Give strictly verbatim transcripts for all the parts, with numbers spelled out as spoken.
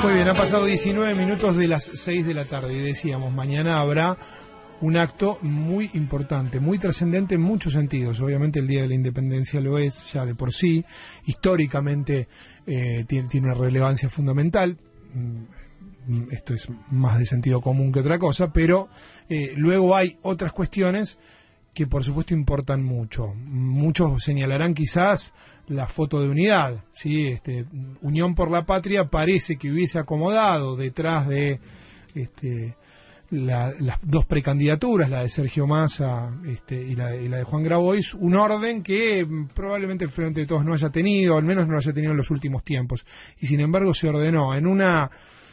Muy bien, han pasado diecinueve minutos de las seis de la tarde y decíamos, mañana habrá un acto muy importante, muy trascendente en muchos sentidos. Obviamente el Día de la Independencia lo es ya de por sí, históricamente eh, tiene, tiene una relevancia fundamental. Esto es más de sentido común que otra cosa, pero eh, luego hay otras cuestiones que por supuesto importan mucho. Muchos señalarán quizás la foto de unidad, ¿sí? Este, Unión por la Patria parece que hubiese acomodado detrás de este, la, las dos precandidaturas, la de Sergio Massa este, y, la, y la de Juan Grabois, un orden que probablemente el Frente de Todos no haya tenido, al menos no lo haya tenido en los últimos tiempos, y sin embargo se ordenó en una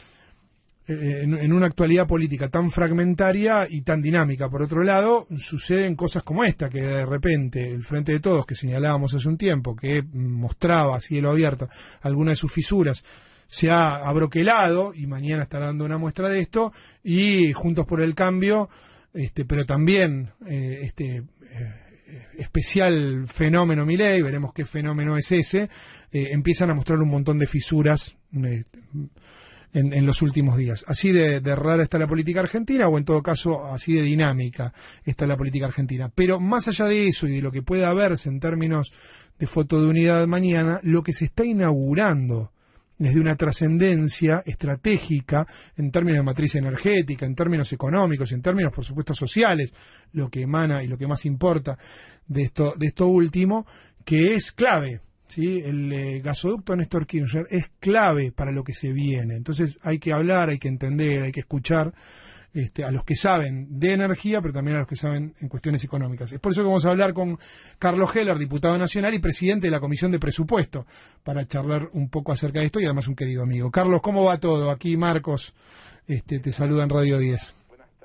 En, en una actualidad política tan fragmentaria y tan dinámica. Por otro lado, suceden cosas como esta, que de repente el Frente de Todos, que señalábamos hace un tiempo, que mostraba a cielo abierto algunas de sus fisuras, se ha abroquelado, y mañana estará dando una muestra de esto, y Juntos por el Cambio, este, pero también eh, este eh, especial fenómeno Milei, veremos qué fenómeno es ese, eh, empiezan a mostrar un montón de fisuras eh, En, en los últimos días. Así de, de rara está la política argentina, o en todo caso así de dinámica está la política argentina. Pero más allá de eso y de lo que pueda verse en términos de foto de unidad mañana, lo que se está inaugurando desde una trascendencia estratégica en términos de matriz energética, en términos económicos, en términos por supuesto sociales, lo que emana y lo que más importa de esto, de esto último, que es clave. ¿Sí? El eh, gasoducto Néstor Kirchner es clave para lo que se viene. Entonces hay que hablar, hay que entender, hay que escuchar este, a los que saben de energía, pero también a los que saben en cuestiones económicas. Es por eso que vamos a hablar con Carlos Heller, diputado nacional y presidente de la Comisión de Presupuesto, para charlar un poco acerca de esto, y además un querido amigo. Carlos, ¿cómo va todo? Aquí Marcos este, te saluda en Radio diez.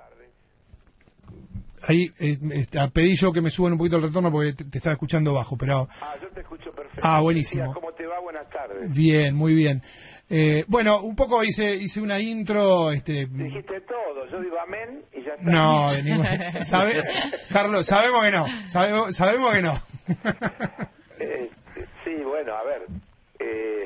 Ahí eh, este, pedí yo que me suban un poquito el retorno porque te, te estaba escuchando bajo, pero... Ah, yo te escucho perfecto. Ah, buenísimo. ¿Cómo te va? Buenas tardes. Bien, muy bien. Eh, bueno, un poco hice hice una intro... Este... Dijiste todo, yo digo amén y ya está. No, de ninguna... ¿Sabe? Carlos, sabemos que no, sabemos, sabemos que no. eh, sí, bueno, a ver. Eh,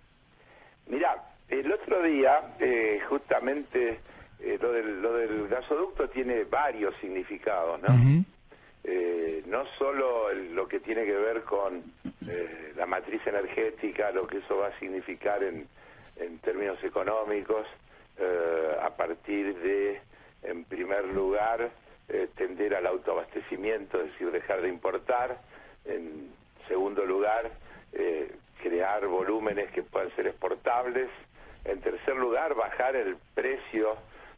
mirá, el otro día, eh, justamente... Eh, lo del lo del gasoducto tiene varios significados, ¿no? Uh-huh. Eh, no solo el, lo que tiene que ver con eh, la matriz energética, lo que eso va a significar en, en términos económicos, eh, a partir de, en primer lugar, eh, tender al autoabastecimiento, es decir, dejar de importar. En segundo lugar, eh, crear volúmenes que puedan ser exportables. En tercer lugar, bajar el precio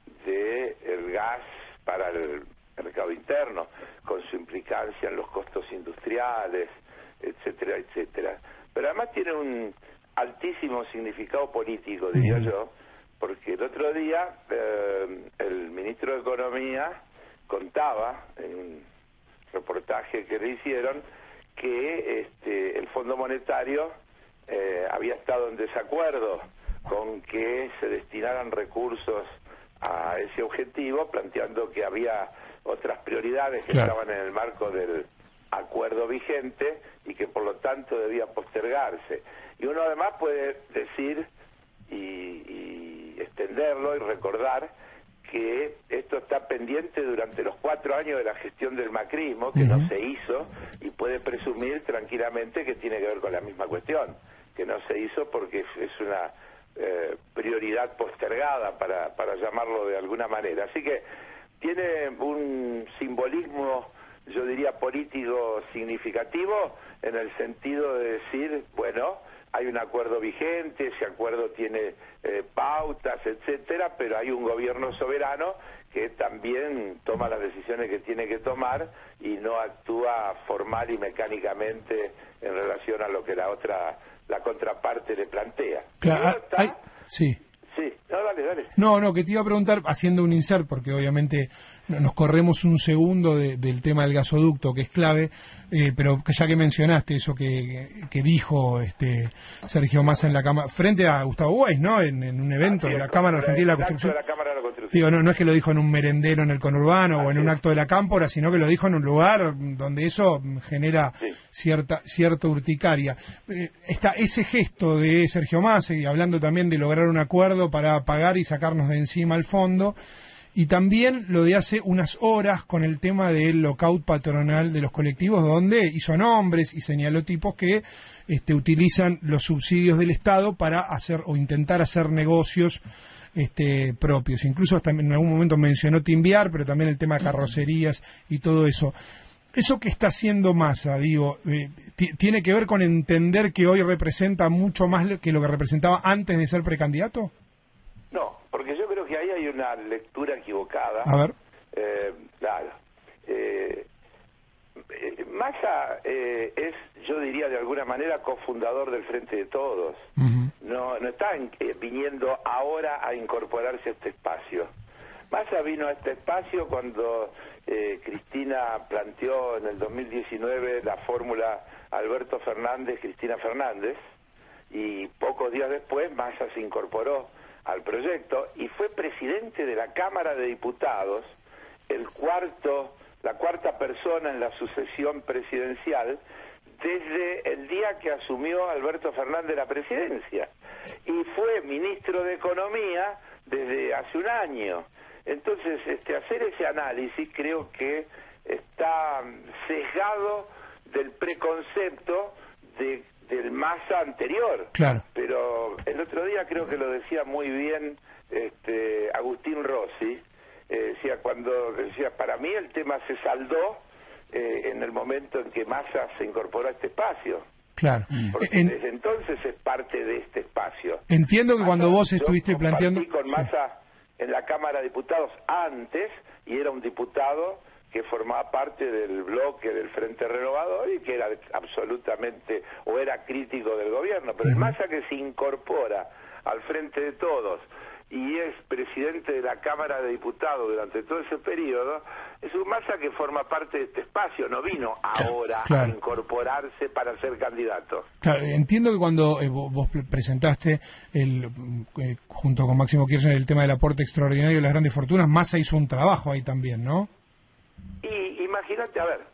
de el gas para el mercado interno, con su implicancia en los costos industriales, etcétera, etcétera. Pero además tiene un altísimo significado político, diría uh-huh. yo, porque el otro día eh, el ministro de Economía contaba en un reportaje que le hicieron que este, el Fondo Monetario eh, había estado en desacuerdo con que se destinaran recursos a ese objetivo, planteando que había otras prioridades que claro. estaban en el marco del acuerdo vigente y que por lo tanto debía postergarse. Y uno además puede decir y, y extenderlo y recordar que esto está pendiente durante los cuatro años de la gestión del macrismo, que uh-huh. no se hizo, y puede presumir tranquilamente que tiene que ver con la misma cuestión, que no se hizo porque es una Eh, prioridad postergada, para, para llamarlo de alguna manera. Así que tiene un simbolismo, yo diría, político significativo, en el sentido de decir, bueno, hay un acuerdo vigente, ese acuerdo tiene eh, pautas, etcétera, pero hay un gobierno soberano que también toma las decisiones que tiene que tomar y no actúa formal y mecánicamente en relación a lo que la otra la contraparte le plantea. Claro, está... hay... sí. Sí, no, dale, dale. No, no, que te iba a preguntar, haciendo un insert, porque obviamente nos corremos un segundo de, del tema del gasoducto, que es clave, eh, pero ya que mencionaste eso que, que dijo este Sergio Massa en la Cámara, frente a Gustavo Weiss, ¿no? En, en un evento ah, sí, de la Cámara Argentina de la Construcción. De la Cámara de la construcción. Digo, no, no es que lo dijo en un merendero en el conurbano o en un acto de la cámpora, sino que lo dijo en un lugar donde eso genera sí. cierta cierta urticaria. Eh, está ese gesto de Sergio Massa, y hablando también de lograr un acuerdo para pagar y sacarnos de encima el fondo, y también lo de hace unas horas con el tema del lockout patronal de los colectivos, donde hizo nombres y señaló tipos que este, utilizan los subsidios del Estado para hacer o intentar hacer negocios este, propios. Incluso hasta en algún momento mencionó timbiar, pero también el tema de carrocerías y todo eso. Eso que está haciendo Massa, digo, eh, ¿tiene que ver con entender que hoy representa mucho más que lo que representaba antes de ser precandidato? No, porque yo creo que ahí hay una lectura equivocada. A ver. Eh, claro. Eh, Massa eh, es, yo diría de alguna manera, cofundador del Frente de Todos. Uh-huh. No, no está en, eh, viniendo ahora a incorporarse a este espacio. Massa vino a este espacio cuando eh, Cristina planteó en el dos mil diecinueve la fórmula Alberto Fernández, Cristina Fernández, y pocos días después Massa se incorporó al proyecto y fue presidente de la Cámara de Diputados, el cuarto, la cuarta persona en la sucesión presidencial desde el día que asumió Alberto Fernández la presidencia, y fue ministro de Economía desde hace un año. Entonces, este, hacer ese análisis creo que está sesgado del preconcepto de del Massa anterior. Claro. Pero el otro día creo que lo decía muy bien este, Agustín Rossi, eh, decía, cuando decía, para mí el tema se saldó eh, en el momento en que Massa se incorporó a este espacio. Claro. Porque en, desde entonces es parte de este espacio. Entiendo que Massa, cuando vos estuviste yo planteando... con Massa sí. en la Cámara de Diputados antes, y era un diputado que formaba parte del bloque del Frente Renovador y que era absolutamente, o era crítico del gobierno, pero uh-huh. el Massa que se incorpora al Frente de Todos y es presidente de la Cámara de Diputados durante todo ese periodo, es un Massa que forma parte de este espacio, no vino ahora claro. a incorporarse para ser candidato. Claro, entiendo que cuando eh, vos presentaste el eh, junto con Máximo Kirchner el tema del aporte extraordinario de las grandes fortunas, Massa hizo un trabajo ahí también, ¿no? Y imagínate, a ver,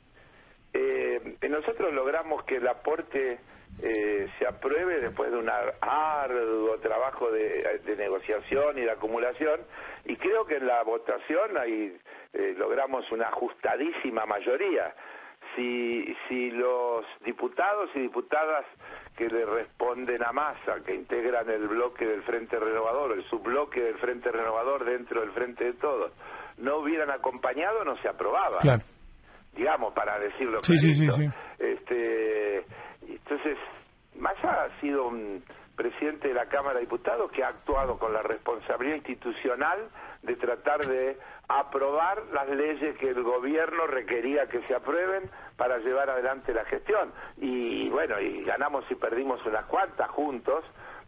eh, nosotros logramos que el aporte eh, se apruebe después de un arduo trabajo de, de negociación y de acumulación, y creo que en la votación ahí eh, logramos una ajustadísima mayoría. Si, si los diputados y diputadas que le responden a Massa, que integran el bloque del Frente Renovador, el subbloque del Frente Renovador dentro del Frente de Todos, no hubieran acompañado, no se aprobaba. Claro. Digamos, para decirlo sí, sí, sí, sí. Este, entonces, Massa ha sido un presidente de la Cámara de Diputados que ha actuado con la responsabilidad institucional de tratar de aprobar las leyes que el gobierno requería que se aprueben para llevar adelante la gestión. Y bueno, y ganamos y perdimos unas cuantas juntos,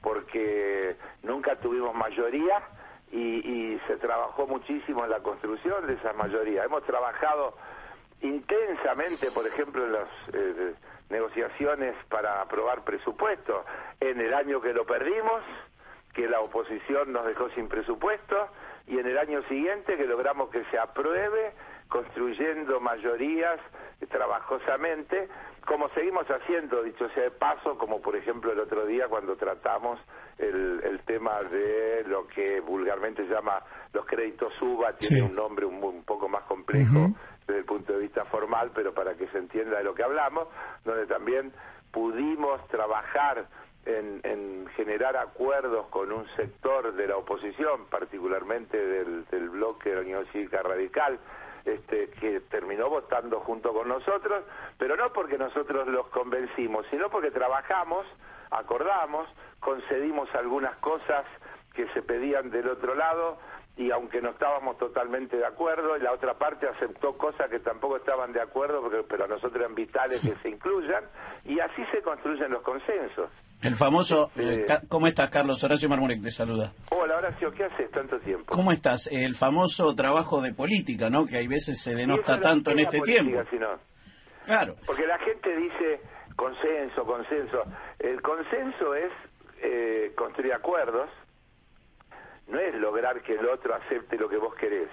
porque nunca tuvimos mayoría y, y se trabajó muchísimo en la construcción de esa mayoría. Hemos trabajado intensamente, por ejemplo, en las eh, negociaciones para aprobar presupuesto. En el año que lo perdimos, que la oposición nos dejó sin presupuesto, y en el año siguiente que logramos que se apruebe, construyendo mayorías trabajosamente, como seguimos haciendo, dicho sea de paso, como por ejemplo el otro día cuando tratamos el, el tema de lo que vulgarmente se llama los créditos U B A, tiene sí. un nombre un, un poco más complejo uh-huh. desde el punto de vista formal, pero para que se entienda de lo que hablamos, donde también pudimos trabajar En, en generar acuerdos con un sector de la oposición, particularmente del, del bloque de la Unión Cívica Radical, este, que terminó votando junto con nosotros, pero no porque nosotros los convencimos, sino porque trabajamos, acordamos, concedimos algunas cosas que se pedían del otro lado, y aunque no estábamos totalmente de acuerdo, la otra parte aceptó cosas que tampoco estaban de acuerdo, porque, pero a nosotros eran vitales que se incluyan, y así se construyen los consensos. El famoso... Eh, ¿Cómo estás, Carlos? Horacio Marmurek te saluda. Hola, Horacio, ¿qué haces tanto tiempo? ¿Cómo estás? El famoso trabajo de política, ¿no? Que hay veces se denota tanto en este política, tiempo. Si no. Claro. Porque la gente dice consenso, consenso. El consenso es eh, construir acuerdos, no es lograr lograr que el otro acepte lo que vos querés.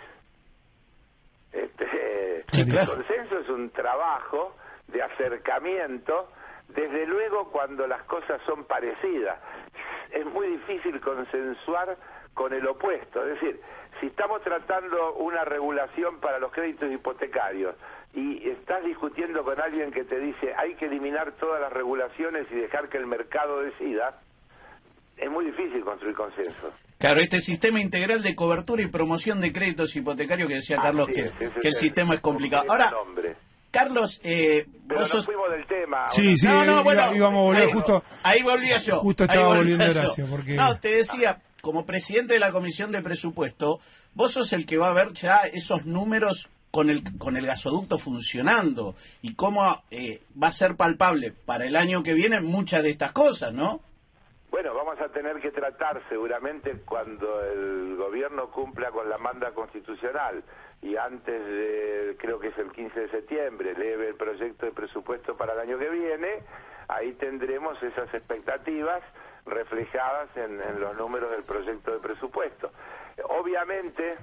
Este, Sí, claro. El consenso es un trabajo de acercamiento, desde luego cuando las cosas son parecidas. Es muy difícil consensuar con el opuesto, es decir, si estamos tratando una regulación para los créditos hipotecarios y estás discutiendo con alguien que te dice hay que eliminar todas las regulaciones y dejar que el mercado decida, es muy difícil construir consenso. Claro, este sistema integral de cobertura y promoción de créditos hipotecarios que decía Carlos, Así que, es, ese que el es sistema es complicado. el Ahora, nombre. Carlos, eh, Pero vos nos sos... fuimos del tema. Sí, sí, No, no, iba- bueno, íbamos a volver ahí, justo. ahí volvía yo. Justo ahí estaba volvía volviendo yo. Horacio, porque- No, te decía, como presidente de la Comisión de Presupuesto, vos sos el que va a ver ya esos números con el con el gasoducto funcionando y cómo eh, va a ser palpable para el año que viene muchas de estas cosas, ¿no? Bueno, vamos a tener que tratar seguramente cuando el gobierno cumpla con la manda constitucional y antes de, creo que es el quince de septiembre, eleve el proyecto de presupuesto para el año que viene, ahí tendremos esas expectativas reflejadas en, en los números del proyecto de presupuesto. Obviamente,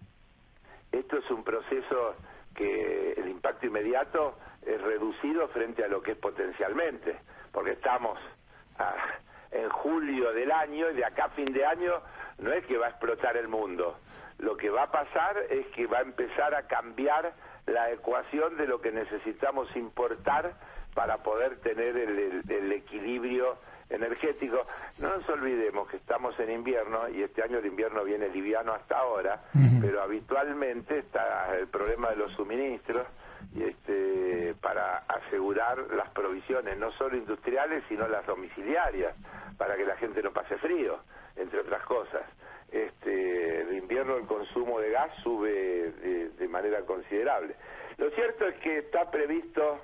esto es un proceso que el impacto inmediato es reducido frente a lo que es potencialmente, porque estamos a, en julio del año y de acá a fin de año no es que va a explotar el mundo. Lo que va a pasar es que va a empezar a cambiar la ecuación de lo que necesitamos importar para poder tener el, el, el equilibrio energético. No nos olvidemos que estamos en invierno y este año el invierno viene liviano hasta ahora, uh-huh. pero habitualmente está el problema de los suministros y este para asegurar las provisiones no solo industriales sino las domiciliarias para que la gente no pase frío, entre otras cosas. Este el invierno el consumo de gas sube de, de manera considerable. Lo cierto es que está previsto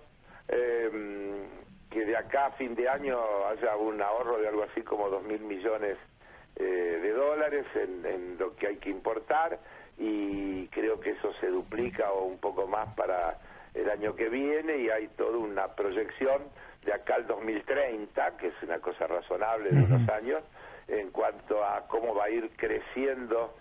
eh, que de acá a fin de año haya un ahorro de algo así como dos mil millones eh, de dólares en, en lo que hay que importar y creo que eso se duplica o un poco más para el año que viene y hay toda una proyección de acá al dos mil treinta, que es una cosa razonable de uh-huh. unos años, en cuanto a cómo va a ir creciendo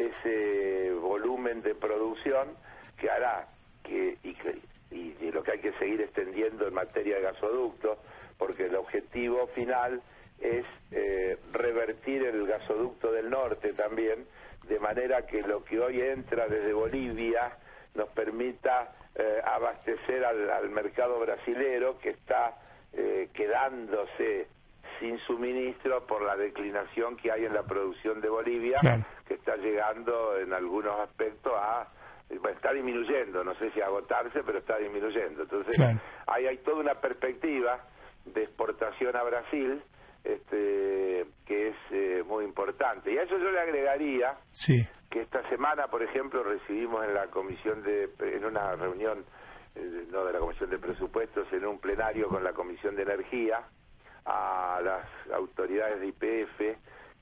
ese volumen de producción que hará que y, y, y lo que hay que seguir extendiendo en materia de gasoductos, porque el objetivo final es eh, revertir el gasoducto del norte también, de manera que lo que hoy entra desde Bolivia nos permita eh, abastecer al, al mercado brasilero que está eh, quedándose sin suministro por la declinación que hay en la producción de Bolivia, claro. que está llegando en algunos aspectos a... Bueno, está disminuyendo, no sé si agotarse, pero está disminuyendo. Entonces, claro. ahí hay toda una perspectiva de exportación a Brasil este que es eh, muy importante. Y a eso yo le agregaría sí. que esta semana, por ejemplo, recibimos en la comisión de... en una reunión, eh, no de la Comisión de Presupuestos, en un plenario con la Comisión de Energía, a las autoridades de Y P F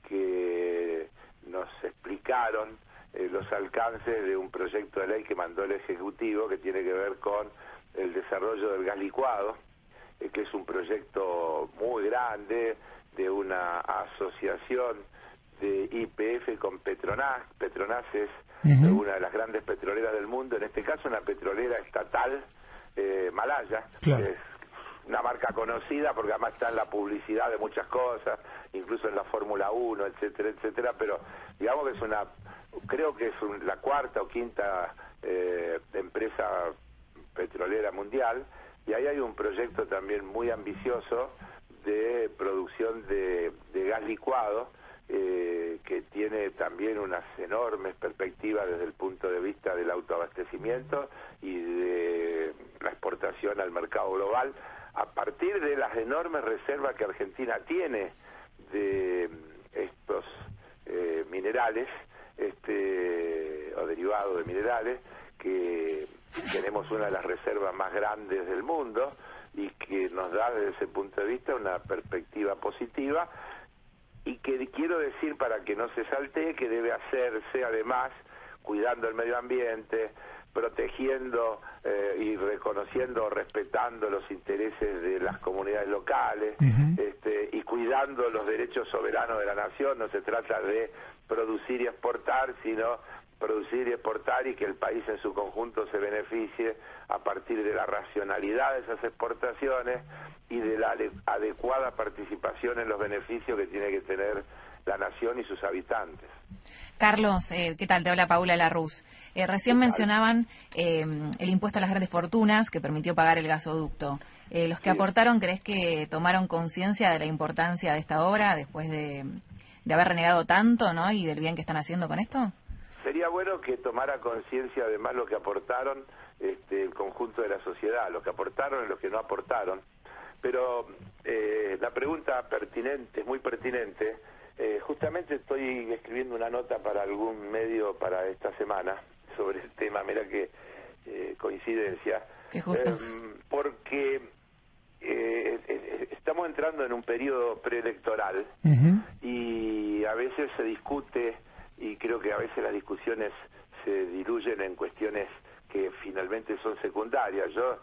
que nos explicaron eh, los alcances de un proyecto de ley que mandó el Ejecutivo que tiene que ver con el desarrollo del gas licuado, eh, que es un proyecto muy grande de una asociación de Y P F con Petronas. Petronas es uh-huh. una de las grandes petroleras del mundo, en este caso una petrolera estatal, eh, Malaya, claro. es una marca conocida porque además está en la publicidad de muchas cosas, incluso en la Fórmula uno, etcétera, etcétera, pero digamos que es una, creo que es un, la cuarta o quinta eh, empresa petrolera mundial, y ahí hay un proyecto también muy ambicioso de producción de, de gas licuado, eh, que tiene también unas enormes perspectivas desde el punto de vista del autoabastecimiento y de la exportación al mercado global, a partir de las enormes reservas que Argentina tiene de estos eh, minerales, este o derivados de minerales, que tenemos una de las reservas más grandes del mundo y que nos da desde ese punto de vista una perspectiva positiva, y que quiero decir, para que no se saltee, que debe hacerse además cuidando el medio ambiente, protegiendo eh, y reconociendo, respetando los intereses de las comunidades locales, uh-huh. este, y cuidando los derechos soberanos de la nación. No se trata de producir y exportar, sino producir y exportar y que el país en su conjunto se beneficie a partir de la racionalidad de esas exportaciones y de la adecuada participación en los beneficios que tiene que tener la nación y sus habitantes. Carlos, eh, ¿qué tal? Te habla Paula Larruz. Eh, recién mencionaban eh, el impuesto a las grandes fortunas que permitió pagar el gasoducto. Eh, ¿Los que sí. aportaron, crees que tomaron conciencia de la importancia de esta obra después de, de haber renegado tanto, ¿no? Y del bien que están haciendo con esto? Sería bueno que tomara conciencia además lo que aportaron este, el conjunto de la sociedad, los que aportaron y los que no aportaron. Pero eh, la pregunta pertinente, es muy pertinente. Eh, justamente estoy escribiendo una nota para algún medio para esta semana sobre el tema. Mira qué eh, coincidencia. Qué justo. Eh, porque eh, eh, estamos entrando en un periodo preelectoral uh-huh. y a veces se discute, y creo que a veces las discusiones se diluyen en cuestiones que finalmente son secundarias. Yo,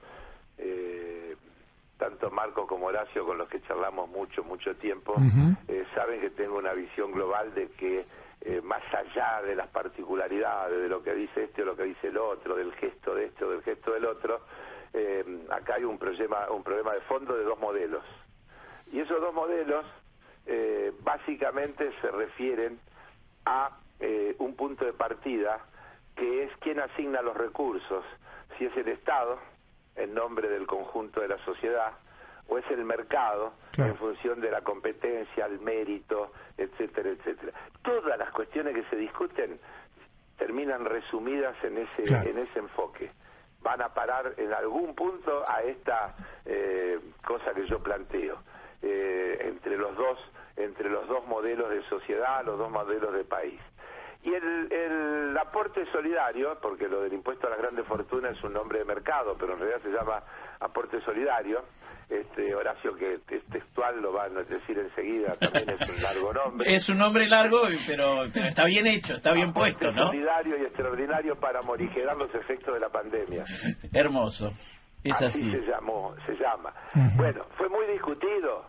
eh, tanto Marco como Horacio, con los que charlamos mucho, mucho tiempo, uh-huh. eh, saben que tengo una visión global de que eh, más allá de las particularidades, de lo que dice este o lo que dice el otro, del gesto de este o del gesto del otro, eh, acá hay un problema, un problema de fondo de dos modelos. Y esos dos modelos eh, básicamente se refieren a eh, un punto de partida que es quién asigna los recursos, si es el Estado en nombre del conjunto de la sociedad o es el mercado claro. en función de la competencia, el mérito, etcétera, etcétera. Todas las cuestiones que se discuten terminan resumidas en ese claro. en ese enfoque. Van a parar en algún punto a esta eh, cosa que yo planteo eh, entre los dos entre los dos modelos de sociedad, los dos modelos de país. Y el, el aporte solidario, porque lo del impuesto a las grandes fortunas es un nombre de mercado, pero en realidad se llama aporte solidario. Este Horacio, que es textual, lo va a decir enseguida, también es un largo nombre. Es un nombre largo, pero, pero está bien hecho, está bien aporte puesto, ¿no? Solidario y extraordinario para morigerar los efectos de la pandemia. Hermoso, es así. Así se llamó, se llama. Uh-huh. Bueno, fue muy discutido,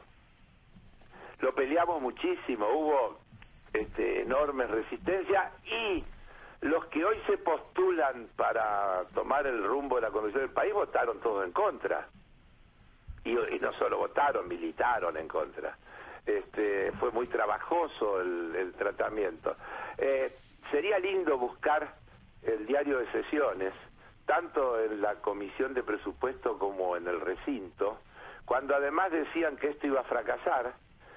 lo peleamos muchísimo, hubo Este, enormes resistencias y los que hoy se postulan para tomar el rumbo de la conducción del país votaron todos en contra y, y no solo votaron, militaron en contra. Este, fue muy trabajoso el, el tratamiento. Eh, sería lindo buscar el diario de sesiones, tanto en la comisión de presupuesto como en el recinto, cuando además decían que esto iba a fracasar,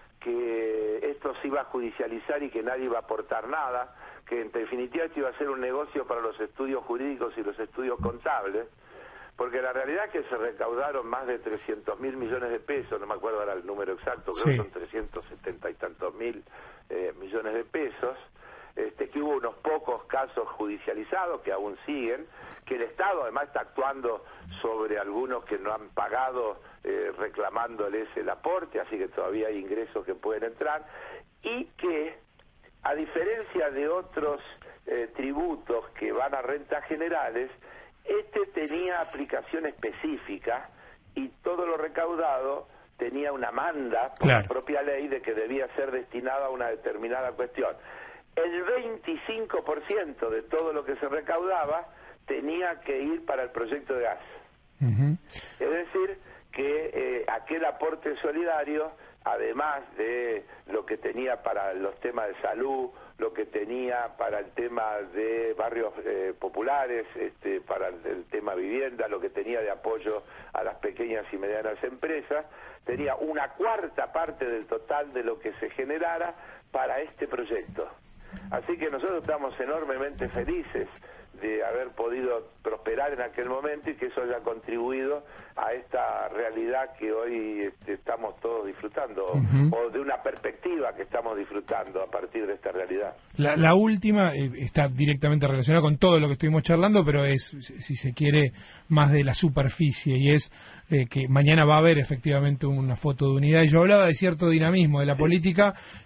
que esto se iba a judicializar y que nadie iba a aportar nada, que en definitiva esto iba a ser un negocio para los estudios jurídicos y los estudios contables, porque la realidad es que se recaudaron más de trescientos mil millones de pesos, no me acuerdo ahora el número exacto, creo sí. que son trescientos setenta y tantos mil eh, millones de pesos, este, que hubo unos pocos casos judicializados que aún siguen, que el Estado además está actuando sobre algunos que no han pagado eh, reclamándoles el aporte, así que todavía hay ingresos que pueden entrar, y que a diferencia de otros eh, tributos que van a rentas generales, este tenía aplicación específica y todo lo recaudado tenía una manda por claro. la propia ley de que debía ser destinado a una determinada cuestión. El veinticinco por ciento de todo lo que se recaudaba tenía que ir para el proyecto de gas. Uh-huh. Es decir, que eh, aquel aporte solidario, además de lo que tenía para los temas de salud, lo que tenía para el tema de barrios eh, populares, este, para el, el tema vivienda, lo que tenía de apoyo a las pequeñas y medianas empresas, tenía una cuarta parte del total de lo que se generara para este proyecto. Así que nosotros estamos enormemente felices de haber podido prosperar en aquel momento y que eso haya contribuido a esta realidad que hoy este, estamos todos disfrutando, uh-huh. o de una perspectiva que estamos disfrutando a partir de esta realidad. La, la última eh, está directamente relacionada con todo lo que estuvimos charlando, pero es, si se quiere, más de la superficie, y es eh, que mañana va a haber efectivamente una foto de unidad, y yo hablaba de cierto dinamismo de la sí. política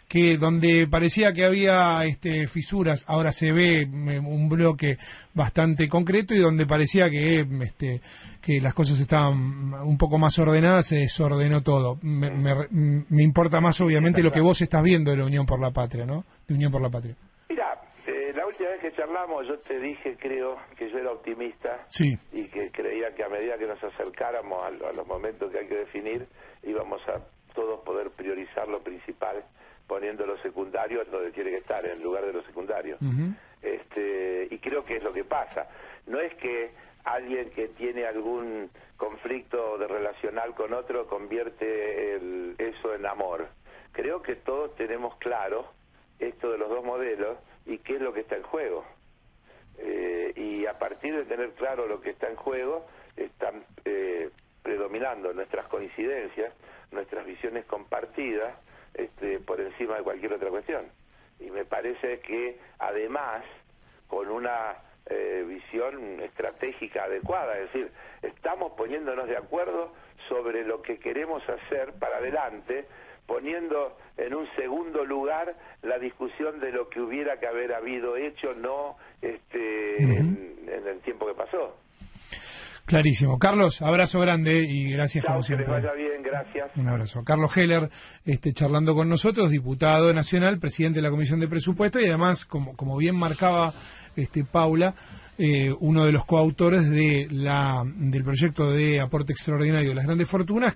que donde parecía que había este, fisuras, ahora se ve un bloque bastante concreto, y donde parecía que este, que las cosas estaban un poco más ordenadas, se desordenó todo. Me, me, me importa más, obviamente, lo que vos estás viendo de la Unión por la Patria, ¿no? De Unión por la Patria. Mira, eh, la última vez que charlamos yo te dije, creo, que yo era optimista, sí, y que creía que a medida que nos acercáramos a, a los momentos que hay que definir, íbamos a todos poder priorizar lo principal, poniendo lo secundario donde tiene que estar, en lugar de lo secundario. Uh-huh. Este, y creo que es lo que pasa. No es que alguien que tiene algún conflicto de relacional con otro convierte el, eso en amor. Creo que todos tenemos claro esto de los dos modelos y qué es lo que está en juego. Eh, y a partir de tener claro lo que está en juego, están eh, predominando nuestras coincidencias, nuestras visiones compartidas, este, por encima de cualquier otra cuestión. Y me parece que además, con una eh, visión estratégica adecuada, es decir, estamos poniéndonos de acuerdo sobre lo que queremos hacer para adelante, poniendo en un segundo lugar la discusión de lo que hubiera que haber habido hecho, no este, uh-huh. en, en el tiempo que pasó. Clarísimo. Carlos, abrazo grande y gracias. Chao, como siempre. Que les vaya bien, gracias. Un abrazo. Carlos Heller, este, charlando con nosotros, diputado nacional, presidente de la Comisión de Presupuesto, y además, como, como bien marcaba este, Paula, eh, uno de los coautores de la del proyecto de aporte extraordinario de las grandes fortunas,